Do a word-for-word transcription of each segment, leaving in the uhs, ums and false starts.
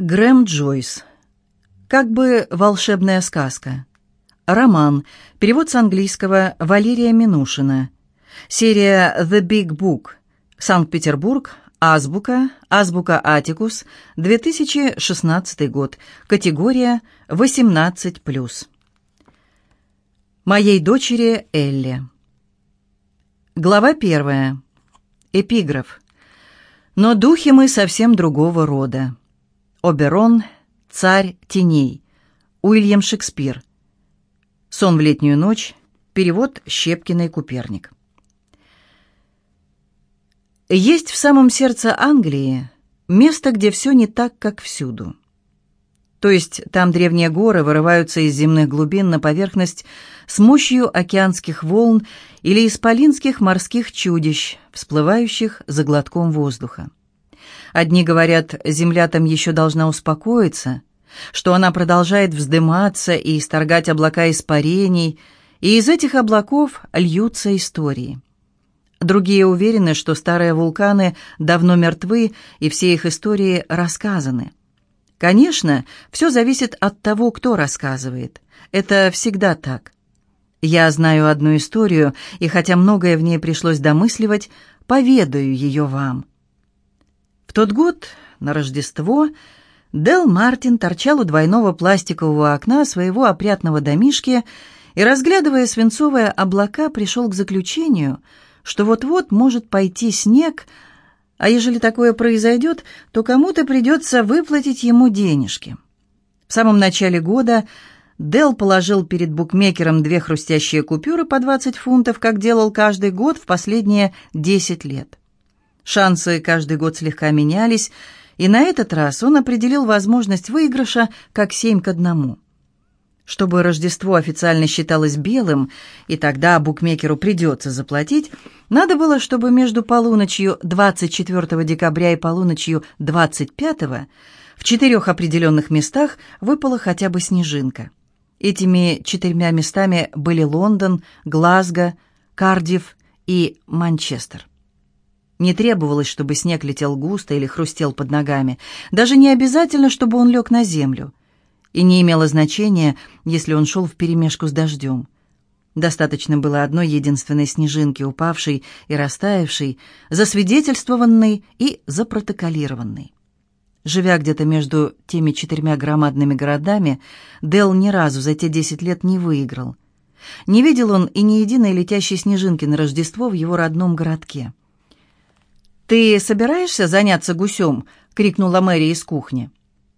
Грэм Джойс. Как бы волшебная сказка. Роман. Перевод с английского Валерия Минушина. Серия The Big Book. Санкт-Петербург. Азбука. Азбука Атикус. две тысячи шестнадцатый год. Категория восемнадцать плюс. Моей дочери Элли. Глава первая. Эпиграф. Но духи мы совсем другого рода. Оберон, царь теней. Уильям Шекспир. Сон в летнюю ночь. Перевод Щепкина и Куперник. Есть в самом сердце Англии место, где все не так, как всюду. То есть там древние горы вырываются из земных глубин на поверхность с мощью океанских волн или исполинских морских чудищ, всплывающих за глотком воздуха. Одни говорят, земля там еще должна успокоиться, что она продолжает вздыматься и исторгать облака испарений, и из этих облаков льются истории. Другие уверены, что старые вулканы давно мертвы, и все их истории рассказаны. Конечно, все зависит от того, кто рассказывает. Это всегда так. Я знаю одну историю, и хотя многое в ней пришлось домысливать, поведаю ее вам. В тот год, на Рождество, Дел Мартин торчал у двойного пластикового окна своего опрятного домишки и, разглядывая свинцовые облака, пришел к заключению, что вот-вот может пойти снег, а ежели такое произойдет, то кому-то придется выплатить ему денежки. В самом начале года Дел положил перед букмекером две хрустящие купюры по двадцать фунтов, как делал каждый год в последние десять лет. Шансы каждый год слегка менялись, и на этот раз он определил возможность выигрыша как семь к одному. Чтобы Рождество официально считалось белым, и тогда букмекеру придется заплатить, надо было, чтобы между полуночью двадцать четвёртого декабря и полуночью двадцать пятого в четырех определенных местах выпала хотя бы снежинка. Этими четырьмя местами были Лондон, Глазго, Кардифф и Манчестер. Не требовалось, чтобы снег летел густо или хрустел под ногами. Даже не обязательно, чтобы он лег на землю. И не имело значения, если он шел вперемешку с дождем. Достаточно было одной единственной снежинки, упавшей и растаявшей, засвидетельствованной и запротоколированной. Живя где-то между теми четырьмя громадными городами, Дел ни разу за те десять лет не выиграл. Не видел он и ни единой летящей снежинки на Рождество в его родном городке. «Ты собираешься заняться гусем?» — крикнула Мэри из кухни.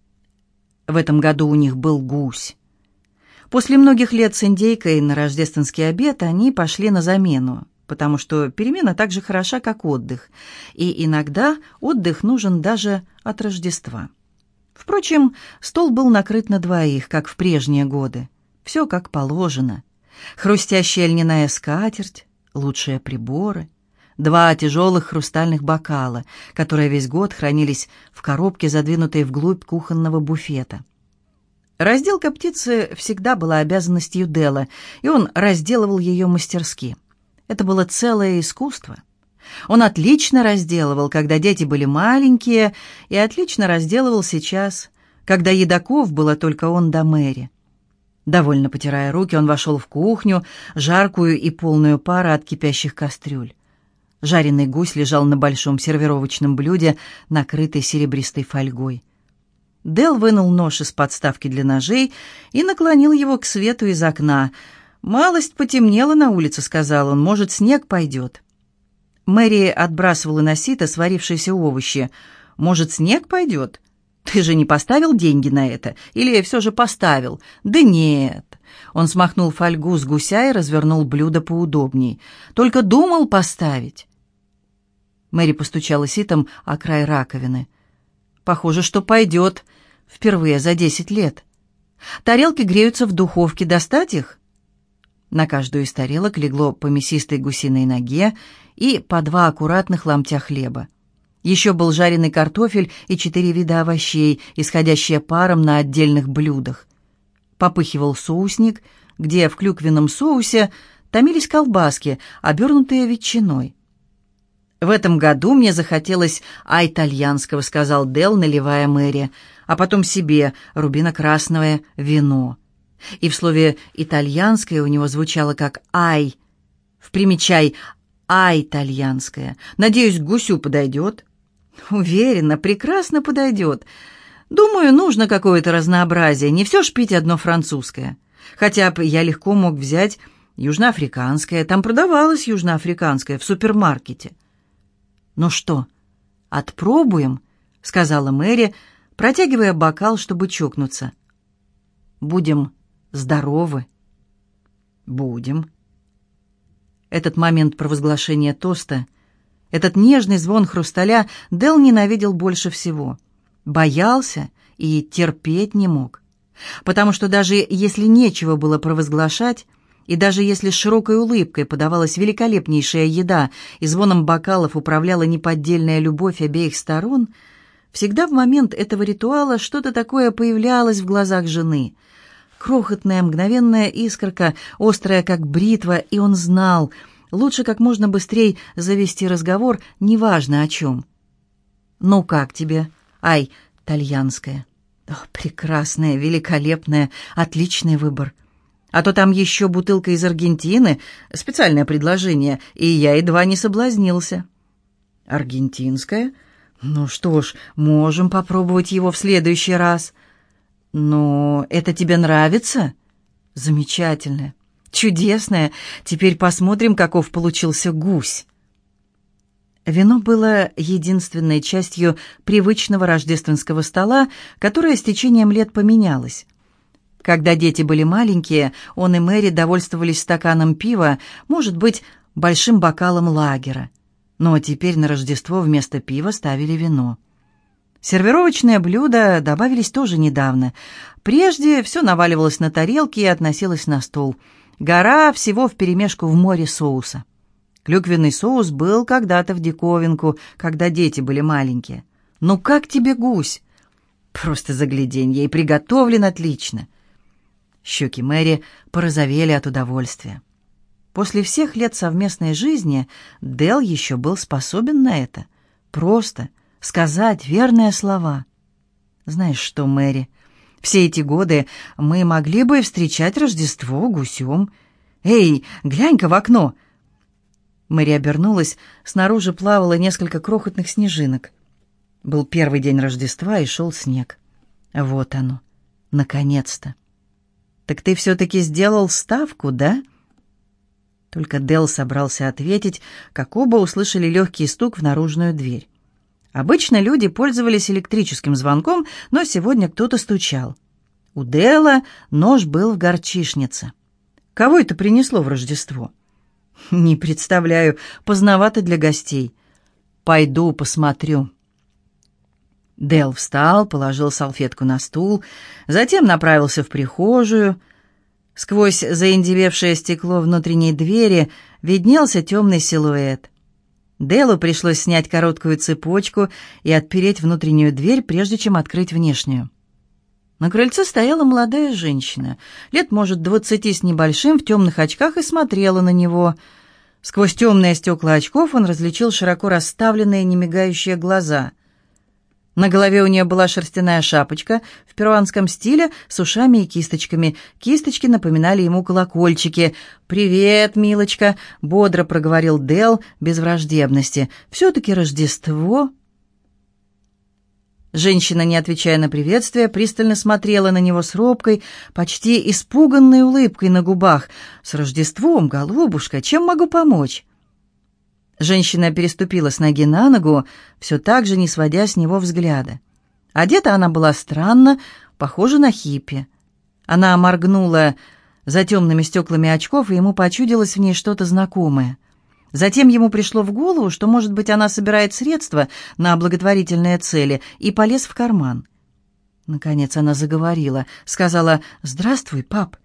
В этом году у них был гусь. После многих лет с индейкой на рождественский обед они пошли на замену, потому что перемена так же хороша, как отдых, и иногда отдых нужен даже от Рождества. Впрочем, стол был накрыт на двоих, как в прежние годы. Все как положено. Хрустящая льняная скатерть, лучшие приборы, два тяжелых хрустальных бокала, которые весь год хранились в коробке, задвинутой вглубь кухонного буфета. Разделка птицы всегда была обязанностью Дела, и он разделывал ее мастерски. Это было целое искусство. Он отлично разделывал, когда дети были маленькие, и отлично разделывал сейчас, когда едоков было только он да Мэри. Довольно потирая руки, он вошел в кухню, жаркую и полную пара от кипящих кастрюль. Жареный гусь лежал на большом сервировочном блюде, накрытый серебристой фольгой. Дел вынул нож из подставки для ножей и наклонил его к свету из окна. «Малость потемнело на улице», — сказал он, — «может, снег пойдет». Мэри отбрасывала на сито сварившиеся овощи. «Может, снег пойдет? Ты же не поставил деньги на это? Или все же поставил?» «Да нет». Он смахнул фольгу с гуся и развернул блюдо поудобней. «Только думал поставить». Мэри постучала ситом о край раковины. «Похоже, что пойдет. Впервые за десять лет. Тарелки греются в духовке. Достать их?» На каждую из тарелок легло по мясистой гусиной ноге и по два аккуратных ломтя хлеба. Еще был жареный картофель и четыре вида овощей, исходящие паром на отдельных блюдах. Попыхивал соусник, где в клюквенном соусе томились колбаски, обернутые ветчиной. «В этом году мне захотелось а-итальянского», — сказал Дел, наливая Мэри. а потом себе рубино-красное вино. И в слове «итальянское» у него звучало как «ай». В примечай «ай» итальянское. Надеюсь, к гусю подойдет? Уверена, прекрасно подойдет. Думаю, нужно какое-то разнообразие, не все ж пить одно французское. Хотя бы я легко мог взять южноафриканское. Там продавалось южноафриканское в супермаркете. «Ну что, отпробуем?» — сказала Мэри, протягивая бокал, чтобы чокнуться. «Будем здоровы». «Будем». Этот момент провозглашения тоста, этот нежный звон хрусталя Дэл ненавидел больше всего. Боялся и терпеть не мог. Потому что даже если нечего было провозглашать, и даже если с широкой улыбкой подавалась великолепнейшая еда и звоном бокалов управляла неподдельная любовь обеих сторон, всегда в момент этого ритуала что-то такое появлялось в глазах жены. Крохотная мгновенная искорка, острая как бритва, и он знал, лучше как можно быстрее завести разговор, неважно о чем. «Ну как тебе? Ай, итальянская». О, прекрасная, великолепная, отличный выбор. А то там еще бутылка из Аргентины, специальное предложение, и я едва не соблазнился. Аргентинская? Ну что ж, можем попробовать его в следующий раз. Но это тебе нравится? Замечательно, чудесное. Теперь посмотрим, каков получился гусь. Вино было единственной частью привычного рождественского стола, которая с течением лет поменялась. Когда дети были маленькие, он и Мэри довольствовались стаканом пива, может быть, большим бокалом лагера. Но теперь на Рождество вместо пива ставили вино. Сервировочные блюда добавились тоже недавно. Прежде все наваливалось на тарелки и относилось на стол. Гора всего вперемешку в море соуса. Клюквенный соус был когда-то в диковинку, когда дети были маленькие. «Ну как тебе гусь?» «Просто загляденье, и приготовлен отлично». Щеки Мэри порозовели от удовольствия. После всех лет совместной жизни Дэл еще был способен на это. Просто сказать верные слова. «Знаешь что, Мэри, все эти годы мы могли бы встречать Рождество гусем. Эй, глянь-ка в окно!» Мэри обернулась, снаружи плавало несколько крохотных снежинок. Был первый день Рождества, и шел снег. Вот оно, наконец-то. «Так ты все-таки сделал ставку, да?» Только Дэл собрался ответить, как оба услышали легкий стук в наружную дверь. Обычно люди пользовались электрическим звонком, но сегодня кто-то стучал. У Дэла нож был в горчишнице. Кого это принесло в Рождество? «Не представляю, поздновато для гостей. Пойду посмотрю». Дэл встал, положил салфетку на стул, затем направился в прихожую. Сквозь заиндевевшее стекло внутренней двери виднелся темный силуэт. Дэлу пришлось снять короткую цепочку и отпереть внутреннюю дверь, прежде чем открыть внешнюю. На крыльце стояла молодая женщина, лет, может, двадцати с небольшим, в темных очках, и смотрела на него. Сквозь темные стекла очков он различил широко расставленные, немигающие глаза. На голове у нее была шерстяная шапочка в перуанском стиле с ушами и кисточками. Кисточки напоминали ему колокольчики. «Привет, милочка», — бодро проговорил Дэл без враждебности. «Все-таки Рождество». Женщина, не отвечая на приветствие, пристально смотрела на него с робкой, почти испуганной улыбкой на губах. «С Рождеством, голубушка, чем могу помочь?» Женщина переступила с ноги на ногу, все так же не сводя с него взгляда. Одета она была странно, похожа на хиппи. Она моргнула за темными стеклами очков, и ему почудилось в ней что-то знакомое. Затем ему пришло в голову, что, может быть, она собирает средства на благотворительные цели, и полез в карман. Наконец она заговорила, сказала: «Здравствуй, пап».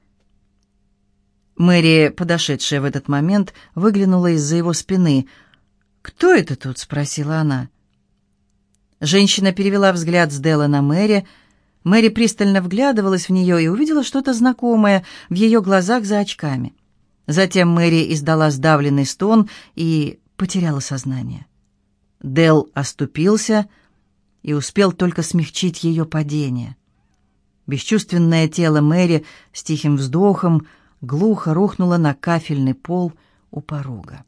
Мэри, подошедшая в этот момент, выглянула из-за его спины. «Кто это тут?» — спросила она. Женщина перевела взгляд с Дэла на Мэри. Мэри пристально вглядывалась в нее и увидела что-то знакомое в ее глазах за очками. Затем Мэри издала сдавленный стон и потеряла сознание. Дэл оступился. и успел только смягчить ее падение. Бесчувственное тело Мэри с тихим вздохом глухо рухнуло на кафельный пол у порога.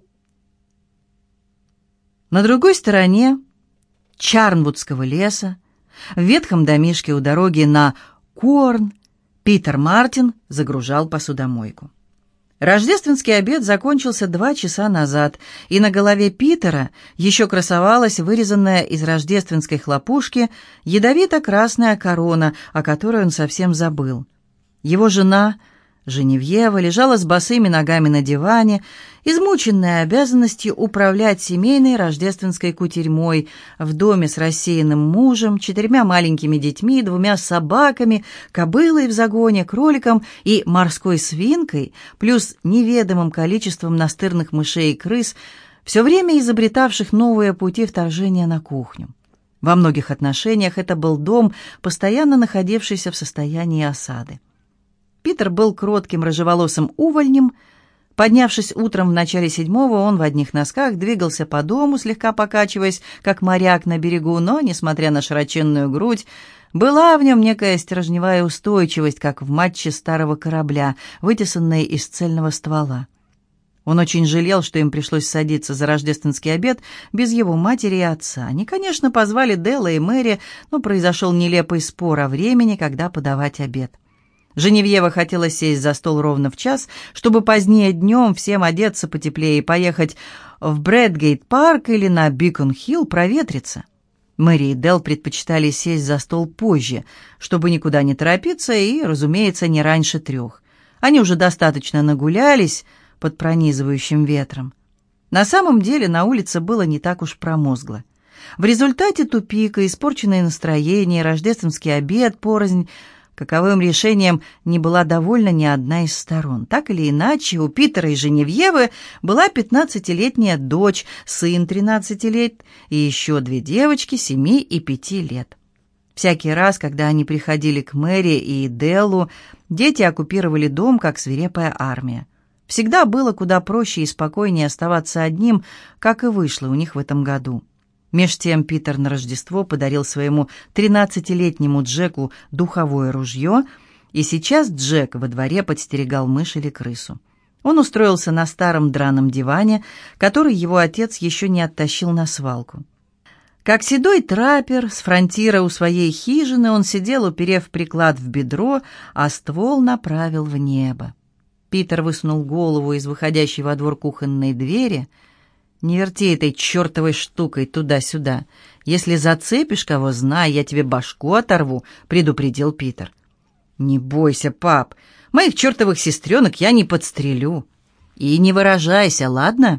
На другой стороне Чарнвудского леса, в ветхом домишке у дороги на Куорн, Питер Мартин загружал посудомойку. Рождественский обед закончился два часа назад, и на голове Питера еще красовалась вырезанная из рождественской хлопушки ядовито-красная корона, о которой он совсем забыл. Его жена, Женевьева, лежала с босыми ногами на диване, измученная обязанностью управлять семейной рождественской кутерьмой в доме с рассеянным мужем, четырьмя маленькими детьми, двумя собаками, кобылой в загоне, кроликом и морской свинкой, плюс неведомым количеством настырных мышей и крыс, все время изобретавших новые пути вторжения на кухню. Во многих отношениях это был дом, постоянно находившийся в состоянии осады. Питер был кротким рыжеволосым увольнем. Поднявшись утром в начале седьмого, он в одних носках двигался по дому, слегка покачиваясь, как моряк на берегу, но, несмотря на широченную грудь, была в нем некая стержневая устойчивость, как в матче старого корабля, вытесанная из цельного ствола. Он очень жалел, что им пришлось садиться за рождественский обед без его матери и отца. Они, конечно, позвали Делла и Мэри, но произошел нелепый спор о времени, когда подавать обед. Женевьева хотела сесть за стол ровно в час, чтобы позднее днем всем одеться потеплее и поехать в Брэдгейт-парк или на Бикон-Хилл проветриться. Мэри и Делл предпочитали сесть за стол позже, чтобы никуда не торопиться и, разумеется, не раньше трех. Они уже достаточно нагулялись под пронизывающим ветром. На самом деле на улице было не так уж промозгло. В результате тупика, испорченное настроение, рождественский обед порознь, каковым решением не была довольна ни одна из сторон. Так или иначе, у Питера и Женевьевы была пятнадцатилетняя дочь, сын тринадцати лет и еще две девочки семи и пяти лет. Всякий раз, когда они приходили к Мэри и Деллу, дети оккупировали дом, как свирепая армия. Всегда было куда проще и спокойнее оставаться одним, как и вышло у них в этом году. Меж тем Питер на Рождество подарил своему тринадцатилетнему Джеку духовое ружье, и сейчас Джек во дворе подстерегал мышь или крысу. Он устроился на старом драном диване, который его отец еще не оттащил на свалку. Как седой траппер с фронтира у своей хижины, он сидел, уперев приклад в бедро, а ствол направил в небо. Питер высунул голову из выходящей во двор кухонной двери. «Не верти этой чертовой штукой туда-сюда. Если зацепишь кого, знай, я тебе башку оторву», — предупредил Питер. «Не бойся, пап, моих чертовых сестренок я не подстрелю. И не выражайся, ладно?»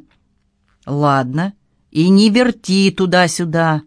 «Ладно. И не верти туда-сюда».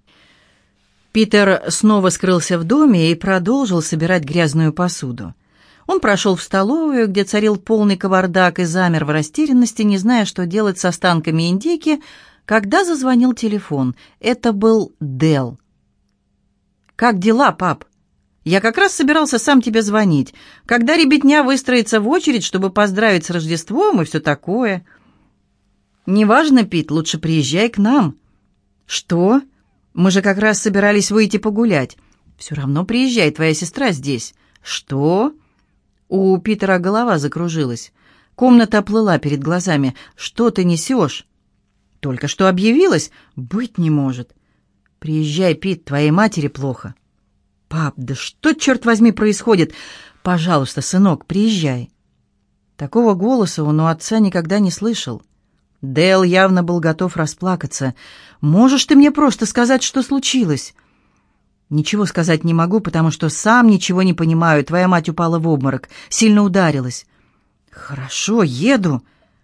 Питер снова скрылся в доме и продолжил собирать грязную посуду. Он прошел в столовую, где царил полный кавардак, и замер в растерянности, не зная, что делать с останками индейки, когда зазвонил телефон. Это был Делл. «Как дела, пап? Я как раз собирался сам тебе звонить. Когда ребятня выстроится в очередь, чтобы поздравить с Рождеством и все такое». «Неважно, Пит, лучше приезжай к нам». «Что? Мы же как раз собирались выйти погулять». «Все равно приезжай, твоя сестра здесь». «Что?» У Питера голова закружилась. Комната оплыла перед глазами. «Что ты несешь?» «Только что объявилась? Быть не может». «Приезжай, Пит, твоей матери плохо». «Пап, да что, черт возьми, происходит? Пожалуйста, сынок, приезжай». Такого голоса он у отца никогда не слышал. Делл явно был готов расплакаться. «Можешь ты мне просто сказать, что случилось?» «Ничего сказать не могу, потому что сам ничего не понимаю. Твоя мать упала в обморок, сильно ударилась». «Хорошо, еду».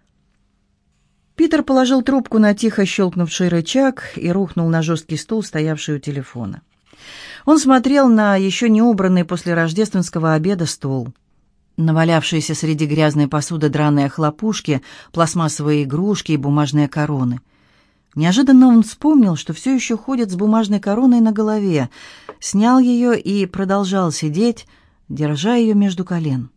Питер положил трубку на тихо щелкнувший рычаг и рухнул на жесткий стул, стоявший у телефона. Он смотрел на еще не убранный после рождественского обеда стол. Навалявшиеся среди грязной посуды драные хлопушки, пластмассовые игрушки и бумажные короны. Неожиданно он вспомнил, что все еще ходит с бумажной короной на голове, снял ее и продолжал сидеть, держа ее между колен.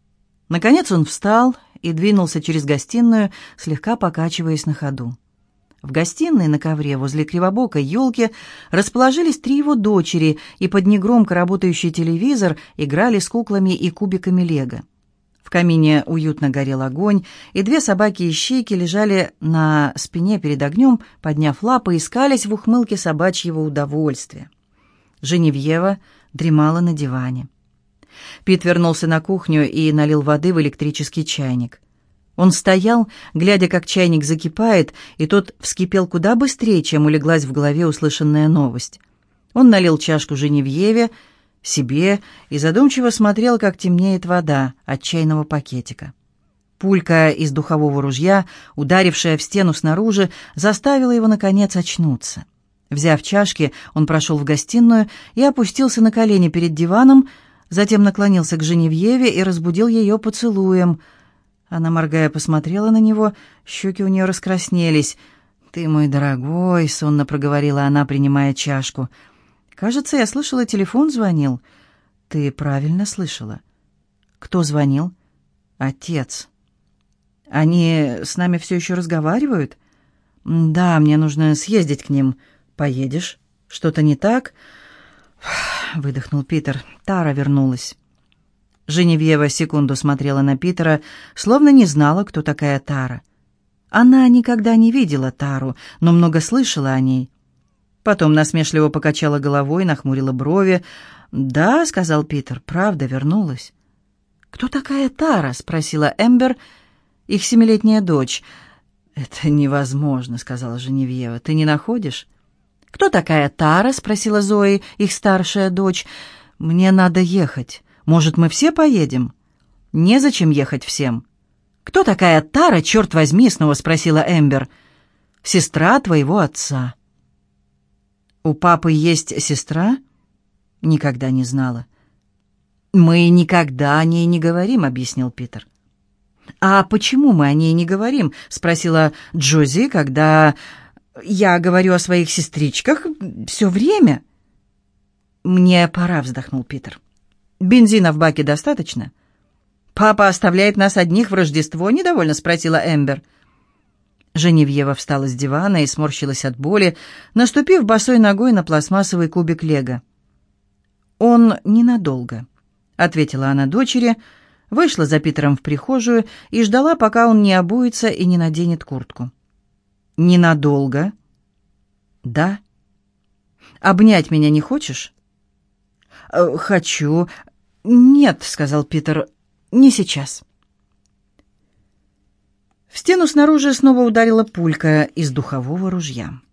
Наконец он встал и двинулся через гостиную, слегка покачиваясь на ходу. В гостиной на ковре возле кривобокой елки расположились три его дочери и под негромко работающий телевизор играли с куклами и кубиками лего. В камине уютно горел огонь, и две собаки-ищейки лежали на спине перед огнем, подняв лапы, и искались в ухмылке собачьего удовольствия. Женевьева дремала на диване. Пит вернулся на кухню и налил воды в электрический чайник. Он стоял, глядя, как чайник закипает, и тот вскипел куда быстрее, чем улеглась в голове услышанная новость. Он налил чашку Женевьеве, себе, и задумчиво смотрел, как темнеет вода от чайного пакетика. Пулька из духового ружья, ударившая в стену снаружи, заставила его, наконец, очнуться. Взяв чашки, он прошел в гостиную и опустился на колени перед диваном, затем наклонился к Женевьеве и разбудил ее поцелуем. Она, моргая, посмотрела на него, щеки у нее раскраснелись. «Ты мой дорогой», — сонно проговорила она, принимая чашку. «Кажется, я слышала, телефон звонил». «Ты правильно слышала». «Кто звонил?» «Отец». «Они с нами все еще разговаривают?» «Да, мне нужно съездить к ним». «Поедешь? Что-то не так?» выдохнул Питер. «Тара вернулась». Женевьева секунду смотрела на Питера, словно не знала, кто такая Тара. Она никогда не видела Тару, но много слышала о ней. Потом насмешливо покачала головой, нахмурила брови. «Да», — сказал Питер, — «правда вернулась». «Кто такая Тара?» — спросила Эмбер, их семилетняя дочь. «Это невозможно», — сказала Женевьева. «Ты не находишь?» «Кто такая Тара?» — спросила Зои, их старшая дочь. «Мне надо ехать. Может, мы все поедем?» «Незачем ехать всем». «Кто такая Тара, черт возьми?» — снова спросила Эмбер. «Сестра твоего отца». «У папы есть сестра?» «Никогда не знала». «Мы никогда о ней не говорим», — объяснил Питер. «А почему мы о ней не говорим?» — спросила Джози, когда я говорю о своих сестричках все время. «Мне пора», — вздохнул Питер. «Бензина в баке достаточно?» «Папа оставляет нас одних в Рождество?» — недовольно спросила Эмбер. Женевьева встала с дивана и сморщилась от боли, наступив босой ногой на пластмассовый кубик лего. «Он ненадолго», — ответила она дочери, вышла за Питером в прихожую и ждала, пока он не обуется и не наденет куртку. «Ненадолго?» «Да». «Обнять меня не хочешь?» «Э, «Хочу». «Нет», — сказал Питер, — «не сейчас». В стену снаружи снова ударила пулька из духового ружья.